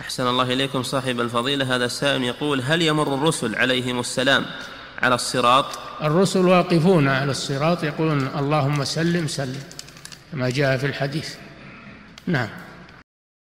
أحسن الله إليكم صاحب الفضيلة. هذا السائل يقول: هل يمر الرسل عليهم السلام على الصراط؟ الرسل واقفون على الصراط يقولون اللهم سلم سلم كما جاء في الحديث. نعم.